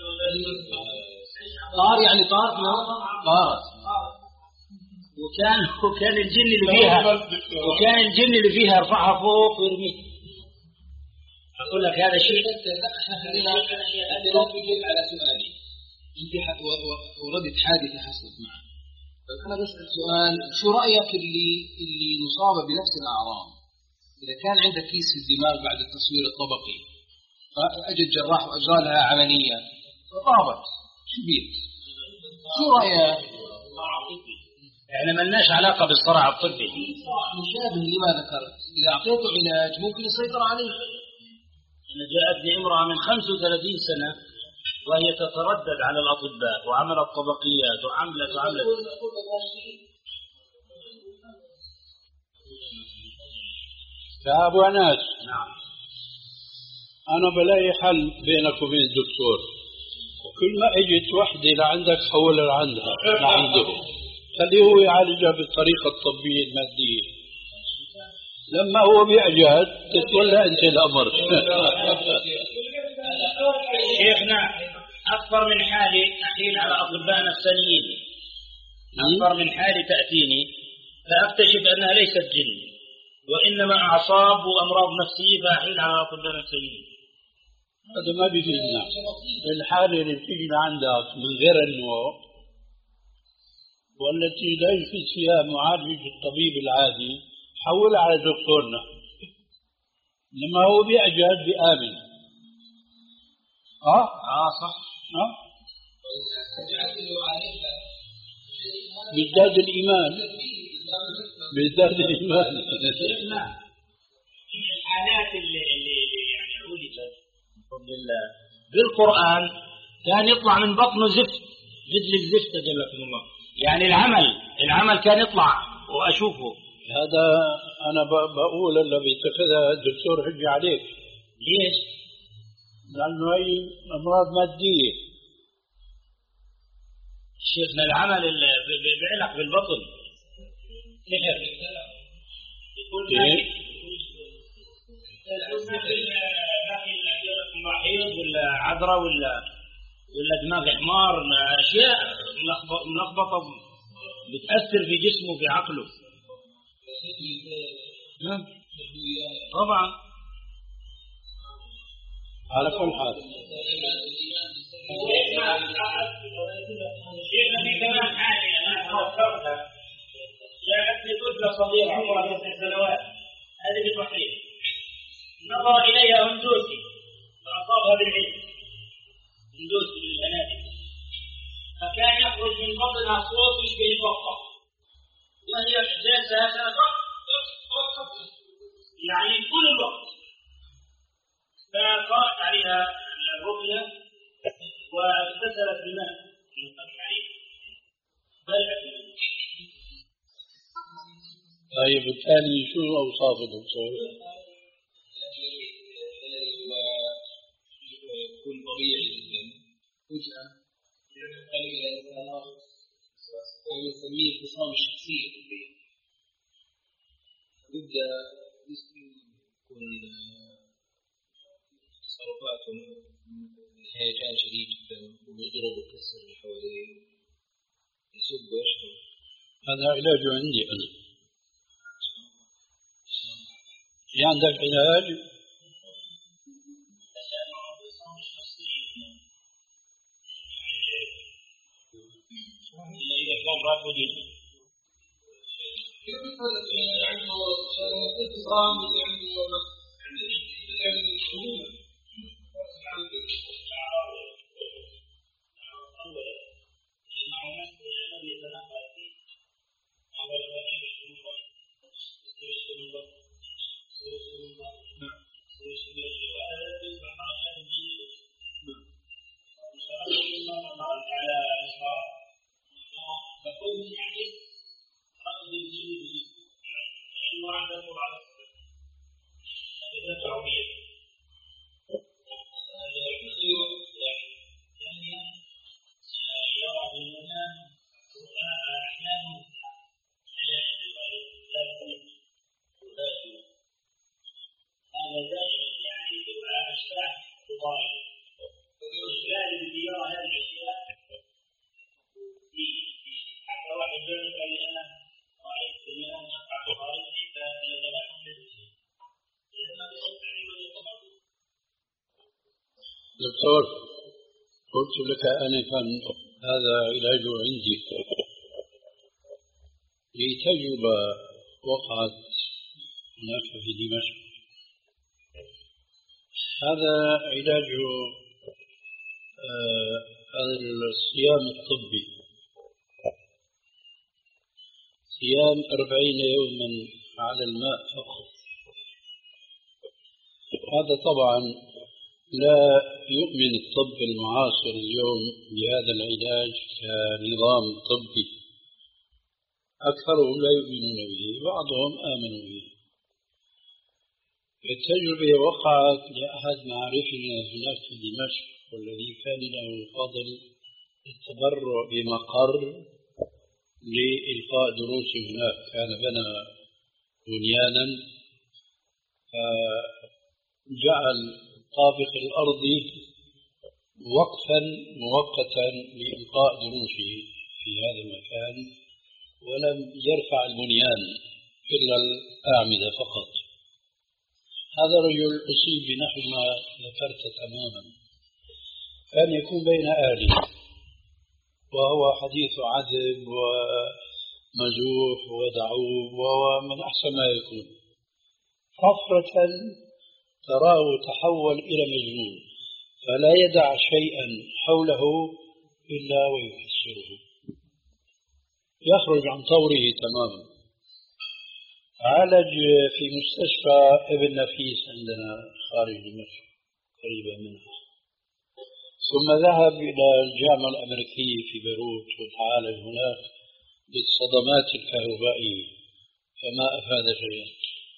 طار يعني طار طارت. وكان وكان الجن اللي فيها وكان الجن اللي فيها يرفعها فوق ويرميها. أقول لك هذا شيء. احنا خلينا نرد على سؤالي. انت وردت حادثة حصلت معك. أنا بسأل سؤال، شو رأيك اللي اللي مصابة بنفس الأعراض؟ إذا كان عندك كيس في الدماغ بعد التصوير الطبقي أجى الجراح وأجرى لها عملية فطابت، شو بيت؟ شو رأيك؟ يعني ما لناش علاقة بالصرع الطبي. مشابه لما ذكرت، إذا أعطيته علاج ممكن يسيطر عليه. أنا جاءتني امرأة من خمس وثلاثين سنة وهي تتردد على الأطباء وعملت طبقيات وعملت وعملت يا أبو أنس. نعم. أنا بلاقي حل بينك وبين الدكتور، وكل ما اجت وحدة لعندك حولها لعندها لعنده، خليه هو يعالجها بالطريقة الطبية المادية. لما هو بيعجز تتولى أنت الأمر. شيخنا أكثر من حالي أحيل على أطباء نفسانيين، أكثر من حالي تأتيني فأكتشف أنها ليست جن وإنما أعصاب وأمراض نفسية، فأحيل على أطباء نفسانيين. هذا ما بيفيدنا. الحالة اللي بتيجي لعندك من غير النوع والتي لا يفيد فيها معالج الطبيب العادي حولها على دكتورنا، لما هو بيعجز بآمن. اه آه صح. اه بيزداد الإيمان، بيزداد الإيمان. الحالات اللي اللي يعني ولدت بفضل الله بالقرآن كان يطلع من بطنه زفت مثل الزفت جلكم الله، يعني العمل العمل كان يطلع وأشوفه. هذا أنا بقول اللي بيتخذها الدكتور حجة عليك. ليش؟ لأنه هي أمراض مادية. شيخنا العمل اللي بيعلق بالبطن سحر يقول حيض ولا عذرة ولا ولا دماغ حمار، أشياء ملخبطة بتأثر في جسمه في عقله. طبعا على كل حال شيخنا في كمان حاجة أنا فكرتها، جاءتني طفلة صغيرة عمرها تسع سنوات، هذه بتوحيد، نظر إليها هندوسي فأصابها بالعلم، هندوسي بالهنادي، فكان يخرج من بطنها صوت يشبه البقرة وهي جالسة هكذا يعني طول الوقت. فقرأت عليها الرقية واغتسلت بالماء طيب الثاني شو أوصاف الدكتور؟ يكون طبيعي جدا فجأة ينتقل إلى انفصام نسميه انفصام الشخصية يبدأ يكون تصرفاته هيجان شديد جدا ويضرب ويكسر اللي حواليه يسب ويشتم. هذا علاجه عندي أنا. في عندك علاج؟ إذا كان رافض كيف يفرق بين عنده انفصام وعنده يعني شمول؟ دكتور قلت لك آنفا هذا علاجه عندي لتجربة وقعت هناك في دمشق. هذا علاج آه الصيام الطبي، صيام أربعين يوما على الماء فقط. هذا طبعا لا يؤمن الطب المعاصر اليوم بهذا العلاج كنظام طبي، أكثرهم لا يؤمنون به، بعضهم آمنوا به. التجربة وقعت لأحد معارفنا هناك في دمشق، والذي كان له فضل التبرع بمقر لإلقاء دروس هناك، كان بنى بنيانا فجعل طابق الأرض وقفا مؤقتا لإلقاء دروسه في هذا المكان، ولم يرفع البنيان إلا الأعمدة فقط. هذا رجل أصيب بنحو ما ذكرت تماما، كان يكون بين أهله وهو حديث عذب ومزوح ودعوب ومن أحسن ما يكون، طفرة تراه تحول إلى مجنون، فلا يدع شيئا حوله إلا ويكسره، يخرج عن طوره تماما. عالج في مستشفى ابن نفيس عندنا خارج دمشق قريبة منها، ثم ذهب إلى الجامعة الأمريكية في بيروت وتعالج هناك بالصدمات الكهربائية فما أفاد شيئا.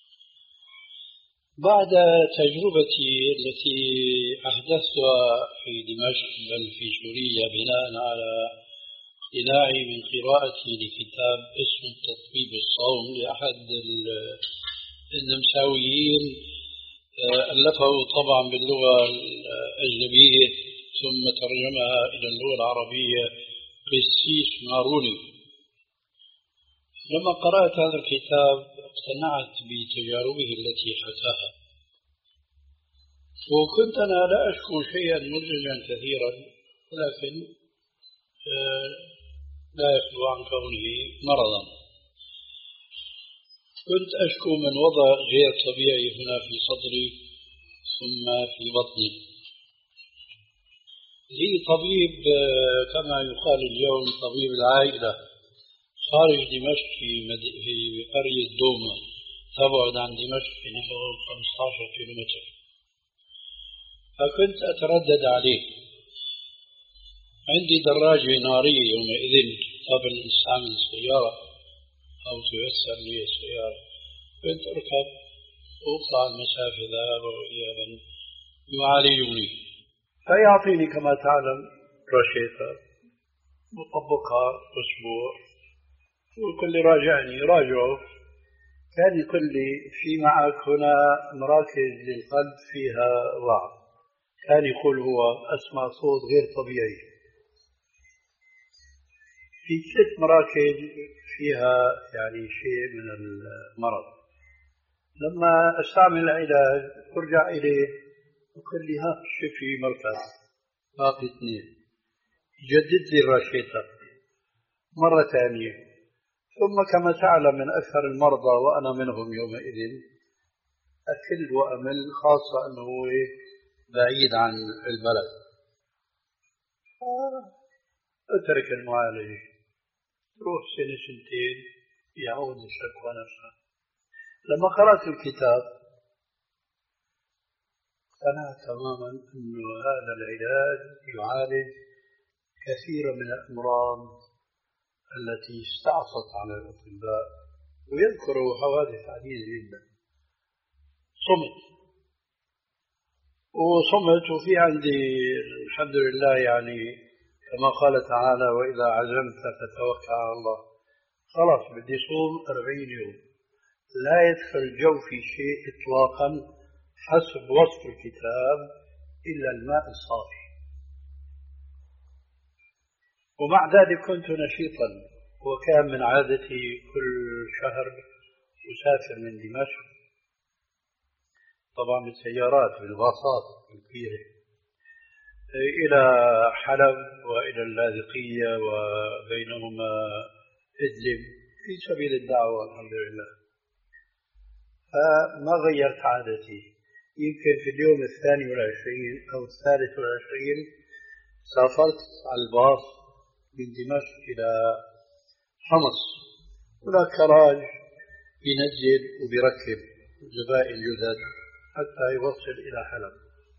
بعد تجربتي التي أحدثتها في دمشق بل في سوريا بناء على اقتناعي من قراءتي لكتاب اسمه تطبيب الصوم لأحد النمساويين، ألفه طبعا باللغة الأجنبية ثم ترجمها إلى اللغة العربية قسيس ماروني. لما قرأت هذا الكتاب اقتنعت بتجاربه التي حكاها، وكنت أنا لا أشكو شيئا مزعجا كثيرا، ولكن لا يخلو عن كونه مرضا. كنت أشكو من وضع غير طبيعي هنا في صدري ثم في بطني. لي طبيب كما يقال اليوم طبيب العائلة خارج دمشق في مد... في قرية دوما تبعد عن دمشق في نحو خمسة عشر كيلومتر، فكنت أتردد عليه. عندي دراجة نارية يومئذ قبل استعمل السيارة أو تيسر لي السيارة، كنت أركب وأقطع المسافة ذهابا وإيابا يعالجني، فيعطيني كما تعلم روشتة مطبقها أسبوع، ويقول لي راجعني راجعه. كان يقول لي في معك هنا مراكز للقلب فيها ضعف، كان يقول هو أسمع صوت غير طبيعي في ست مراكز فيها يعني شيء من المرض. لما أستعمل العلاج أرجع إليه يقول لي ها شوفي مركز باقي اثنين، يجدد لي الراشيطة مرة ثانية. ثم كما تعلم من أكثر المرضى وأنا منهم يومئذ أكل وأمل، خاصة أنه بعيد عن البلد، أترك المعالجة، روح سنة سنتين يعود الشكوى نفسها. لما قرأت الكتاب اقتنعت تماما أن هذا العلاج يعالج كثير من الأمراض التي استعصت على الأطباء، ويذكر حوادث عديدة جدا. صمت وصمت وفي عندي الحمد لله، يعني كما قال تعالى وإذا عزمت فتوكل على الله. خلاص بدي صوم أربعين يوم، لا يدخل جوفي شيء إطلاقا حسب وصف الكتاب إلا الماء الصافي. ومع ذلك كنت نشيطا، وكان من عادتي كل شهر أسافر من دمشق طبعا بالسيارات بالباصات الكبيرة إلى حلب وإلى اللاذقية وبينهما إدلب في سبيل الدعوة الحمد لله. فما غيرت عادتي، يمكن في اليوم الثاني والعشرين أو الثالث والعشرين سافرت على الباص من دمشق إلى حمص. هناك كراج بينزل وبيركب زبائن جدد حتى يوصل إلى حلب.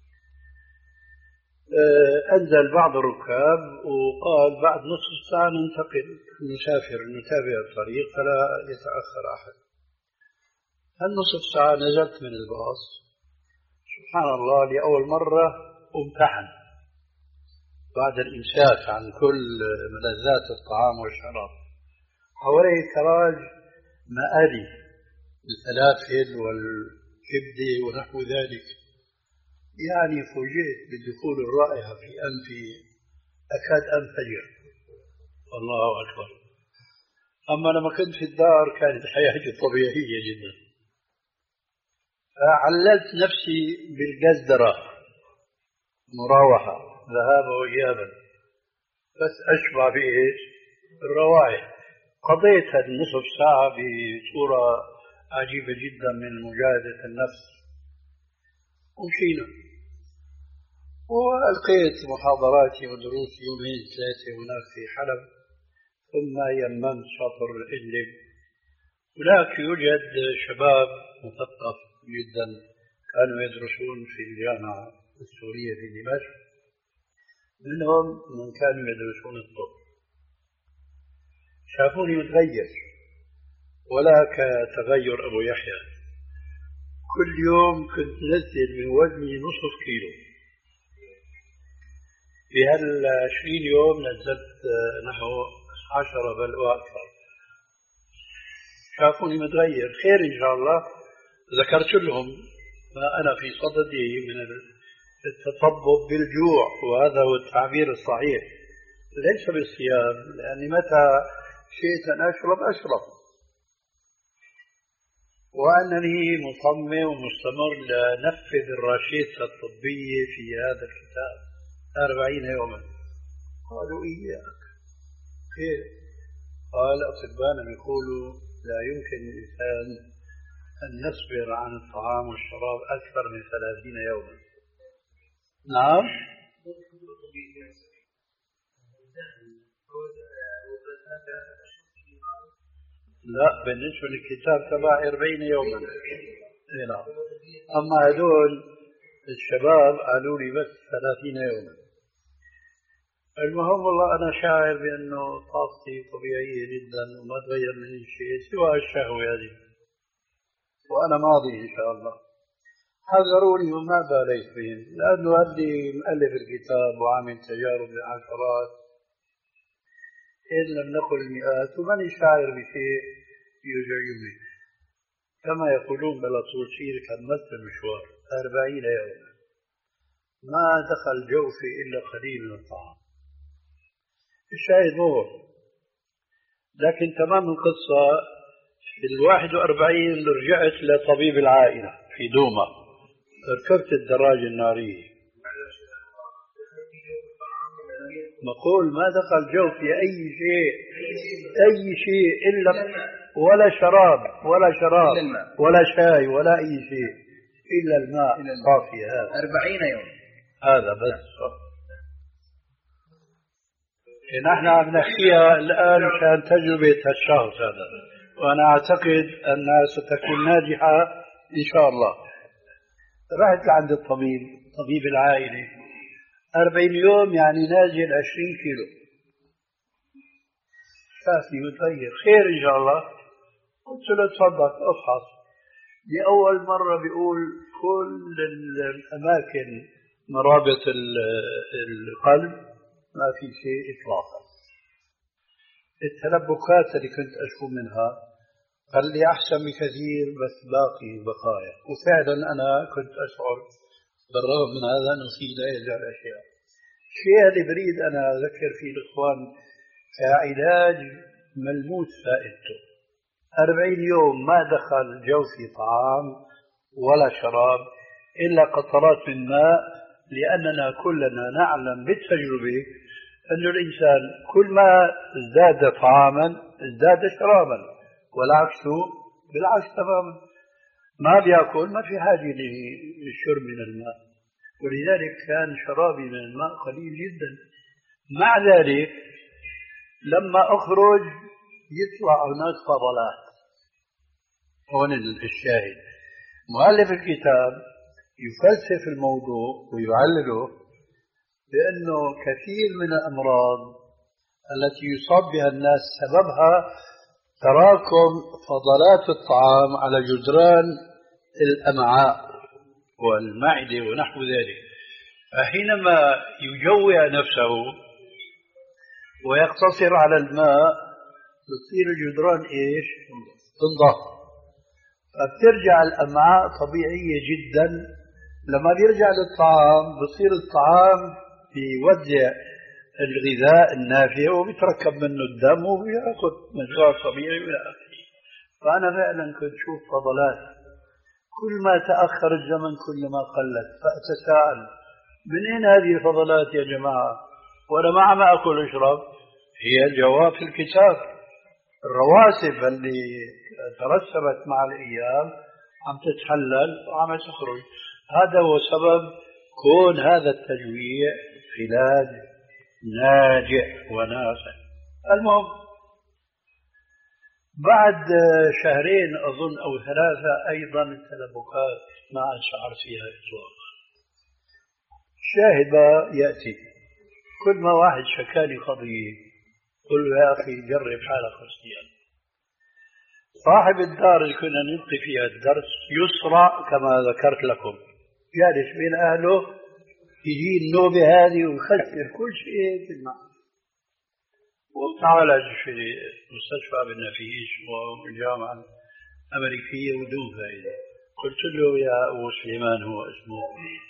أنزل بعض الركاب وقال بعد نصف ساعة ننتقل نسافر نتابع الطريق فلا يتأخر أحد. النصف ساعة نزلت من الباص، سبحان الله لأول مرة امتحن بعد الإمساك عن كل ملذات الطعام والشراب. حوالي كراج مآلي الفلافل والكبدة ونحو ذلك، يعني فوجئت بالدخول الرائحة في أنفي أكاد أنفجر. الله أكبر. أما لما كنت في الدار كانت حياتي طبيعية جدا. عللت نفسي بالجزدرة مراوحة ذهابا وإيابا بس أشبع بإيش؟ الروائح. قضيت هذه النصف ساعة بصورة عجيبة جدا من مجاهدة النفس. ومشينا وألقيت محاضراتي ودروسي يومين ثلاثة هناك في حلب، ثم يممت شاطر إدلب. هناك يوجد شباب مثقف جدا كانوا يدرسون في الجامعة السورية في دمشق، منهم من كانوا يدرسون الطب. شافوني متغير ولا كتغير أبو يحيى. كل يوم كنت نزل من وزني نصف كيلو. في هالعشرين يوم نزلت نحو عشرة بل وأكثر. شافوني متغير، خير إن شاء الله. ذكرت لهم ما أنا في صددي من التطبب بالجوع، وهذا هو التعبير الصحيح ليس بالصيام، لأني متى شئت أن أشرب أشرب، وأنني مصمم ومستمر لنفذ الرشيدة الطبية في هذا الكتاب أربعين يوما. قالوا إياك خير. قال أطباءنا يقولوا لا يمكن الإنسان أن يصبر عن الطعام والشراب أكثر من ثلاثين يوما. نعم. لا، بالنسبة للكتاب تبع أربعين يوما. نعم. أما هذول الشباب قالوا لي بس ثلاثين يوما. المهم والله أنا شاعر بأنه طاقتي طبيعية جدا وما تغير مني شيء سوى الشهوة هذه، وأنا ماضي إن شاء الله. حذروني وما باليت بهم، لأنه هذي مؤلف الكتاب وعامل تجارب لعشرات إن لم نقل المئات، وماني شاعر بشيء يوجع يومي. كما يقولون بلا طول سير كملت المشوار أربعين يوما ما دخل جوفي إلا قليل من الطعام. الشاهد هو، لكن تمام القصة في الواحد وأربعين رجعت لطبيب العائلة في دوما، ركبت الدراجة النارية. مقول ما دخل جوفي أي شيء أي شيء إلا ولا شراب ولا شراب ولا شاي ولا أي شيء إلا الماء صافي. هذا أربعين يوم هذا بس. نحن عم نحكيها الآن كان تجربة الشخص هذا، وأنا أعتقد أنها ستكون ناجحة إن شاء الله. رحت لعند الطبيب طبيب العائلة، أربعين يوم يعني نازل عشرين كيلو. شافني متغير، خير إن شاء الله. قلت له تفضل افحص. لأول مرة بيقول كل الأماكن مرابط القلب ما في شيء إطلاقا. التلبكات اللي كنت أشكو منها قال لي أحسن بكثير بس باقي بقايا. وفعلا أنا كنت أشعر بالرغم من هذا أنه في لا يزال أشياء. الشيء اللي بريد أنا أذكر فيه الإخوان كعلاج ملموس فائدته، أربعين يوم ما دخل جوفي طعام ولا شراب إلا قطرات من ماء، لأننا كلنا نعلم بالتجربة أن الإنسان كل ما ازداد طعاما ازداد شرابا، والعكس بالعكس تماما. ما بيأكل ما في حاجة للشرب من الماء، ولذلك كان شرابي من الماء قليل جدا. مع ذلك لما أخرج يطلع هناك فضلات. هون الشاهد، مؤلف الكتاب يفلسف الموضوع ويعلله بأنه كثير من الأمراض التي يصاب بها الناس سببها تراكم فضلات الطعام على جدران الأمعاء والمعدة ونحو ذلك. فحينما يجوع نفسه ويقتصر على الماء تصير الجدران إيش؟ تنضف، فبترجع الأمعاء طبيعية جدا. لما بيرجع للطعام بصير الطعام بيودع الغذاء النافع وبيتركب منه الدم وبيأخذ مجرى طبيعي وإلى آخره. فأنا فعلا كنت أشوف فضلات، كل ما تأخر الزمن كل ما قلت، فأتساءل من أين هذه الفضلات يا جماعة؟ وأنا مع ما أكل أشرب. هي الجواب في الكتاب، الرواسب اللي ترسبت مع الأيام عم تتحلل وعم تخرج. هذا هو سبب كون هذا التجويع علاج ناجع ونافع. المهم بعد شهرين أظن أو ثلاثة أيضا التلبكات ما عاد شعر فيها إطلاقا. الشاهد يأتي كل ما واحد شكالي قضية قل له يا أخي جرب حالك خصيا. صاحب الدار اللي كنا نلقي فيها الدرس يسرع كما ذكرت لكم، جالس بين أهله يجي النوبة هذه ويخسر كل شيء في المعنى، وتعالج في مستشفى بالنفيس والجامعة الأمريكية ودون فائدة. قلت له يا أبو سليمان، هو اسمه،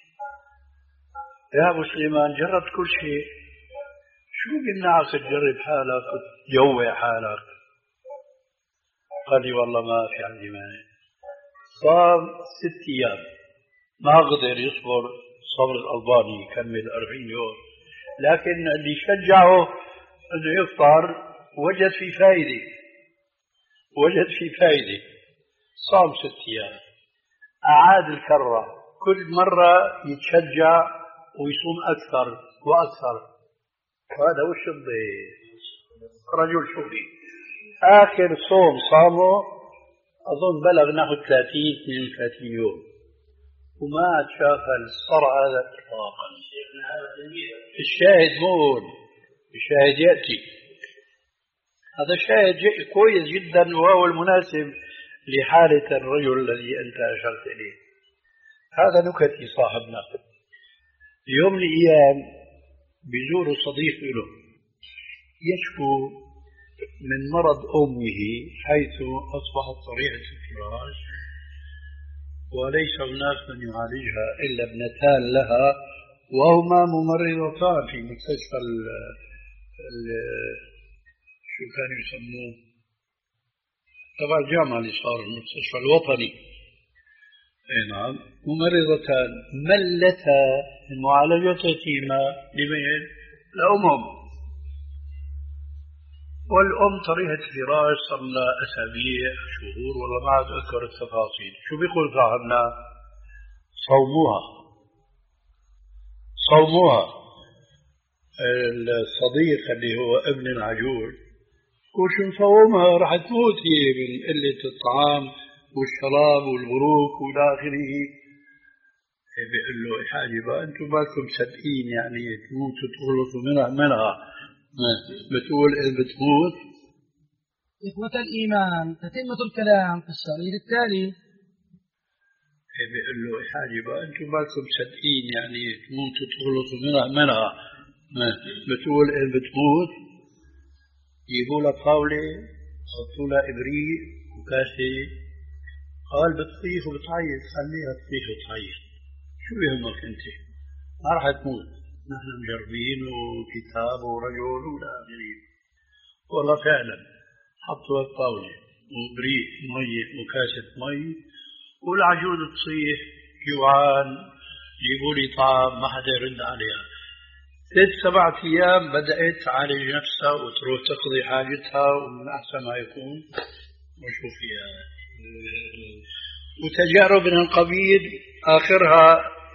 يا أبو سليمان جربت كل شيء، شو بيمنعك تجرب حالك وتجوع حالك؟ قال لي والله ما في عندي مانع. صام ست أيام ما قدر يصبر صبر الألباني، يكمل أربعين يوم، لكن اللي شجعه أنه يفطر وجد في فائدة، وجد في فائدة. صام ست أيام، أعاد الكرة، كل مرة يتشجع ويصوم أكثر وأكثر. هذا وش رجل شغلي. آخر صوم صامه أظن بلغ نحو ثلاثين اثنين وثلاثين يوم وما عاد شاف الصرع هذا إطلاقا. الشاهد مول، الشاهد يأتي، هذا الشاهد كويس جدا وهو المناسب لحالة الرجل الذي أنت أشرت إليه. هذا نكتي صاحبنا. يوم من الأيام بيزور صديق له يشكو من مرض أمه حيث أصبحت صريحة الفراش وليس هناك من يعالجها إلا ابنتان لها وهما ممرضتان في مستشفى ال ال شو كانوا يسموه تبع الجامعة اللي صار المستشفى الوطني. اي نعم، ممرضتان ملتا المعالجة يتيمة لمن؟ لأمهم. والأم طريقة فراش صار لها أسابيع شهور والله ما عاد أذكر التفاصيل. شو بيقول صاحبنا؟ صوموها صوموها. الصديق اللي هو ابن العجوز وش نصومها راح تموت هي من قلة الطعام والشراب والبروك والى آخره. بيقول له يا حاجة بقى أنتم بالكم سبقين يعني تموتوا تخلصوا منها منها بتقول إيه بتموت. إخوة الإيمان، تتمة الكلام في الشريط التالي. بيقول له يا حاجة بقى أنتم بالكم سبقين يعني تموتوا تخلصوا منها منها بتقول إيه بتموت. يجيبوا لها طاولة يحطوا لها إبريق وكاسة، قال بتطيخ وبتعيط، خليها تطيخ وتعيط، شو يهمك أنت ما راح تموت، نحن مجربين وكتاب ورجل ولا آخره. والله فعلا حطوا الطاولة وإبريق مية وكاسة مي والعجوز تصيح جوعان، يجيبوا لي طعام ما حدا يرد عليها. ست سبعة أيام بدأت تعالج نفسها وتروح تقضي حاجتها ومن أحسن ما يكون وشو فيها. وتجارب من القبيل آخرها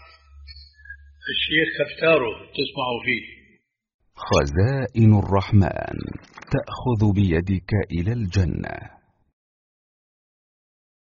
الشيخ كفتارو تسمعوا فيه. خزائن الرحمن تأخذ بيدك إلى الجنة.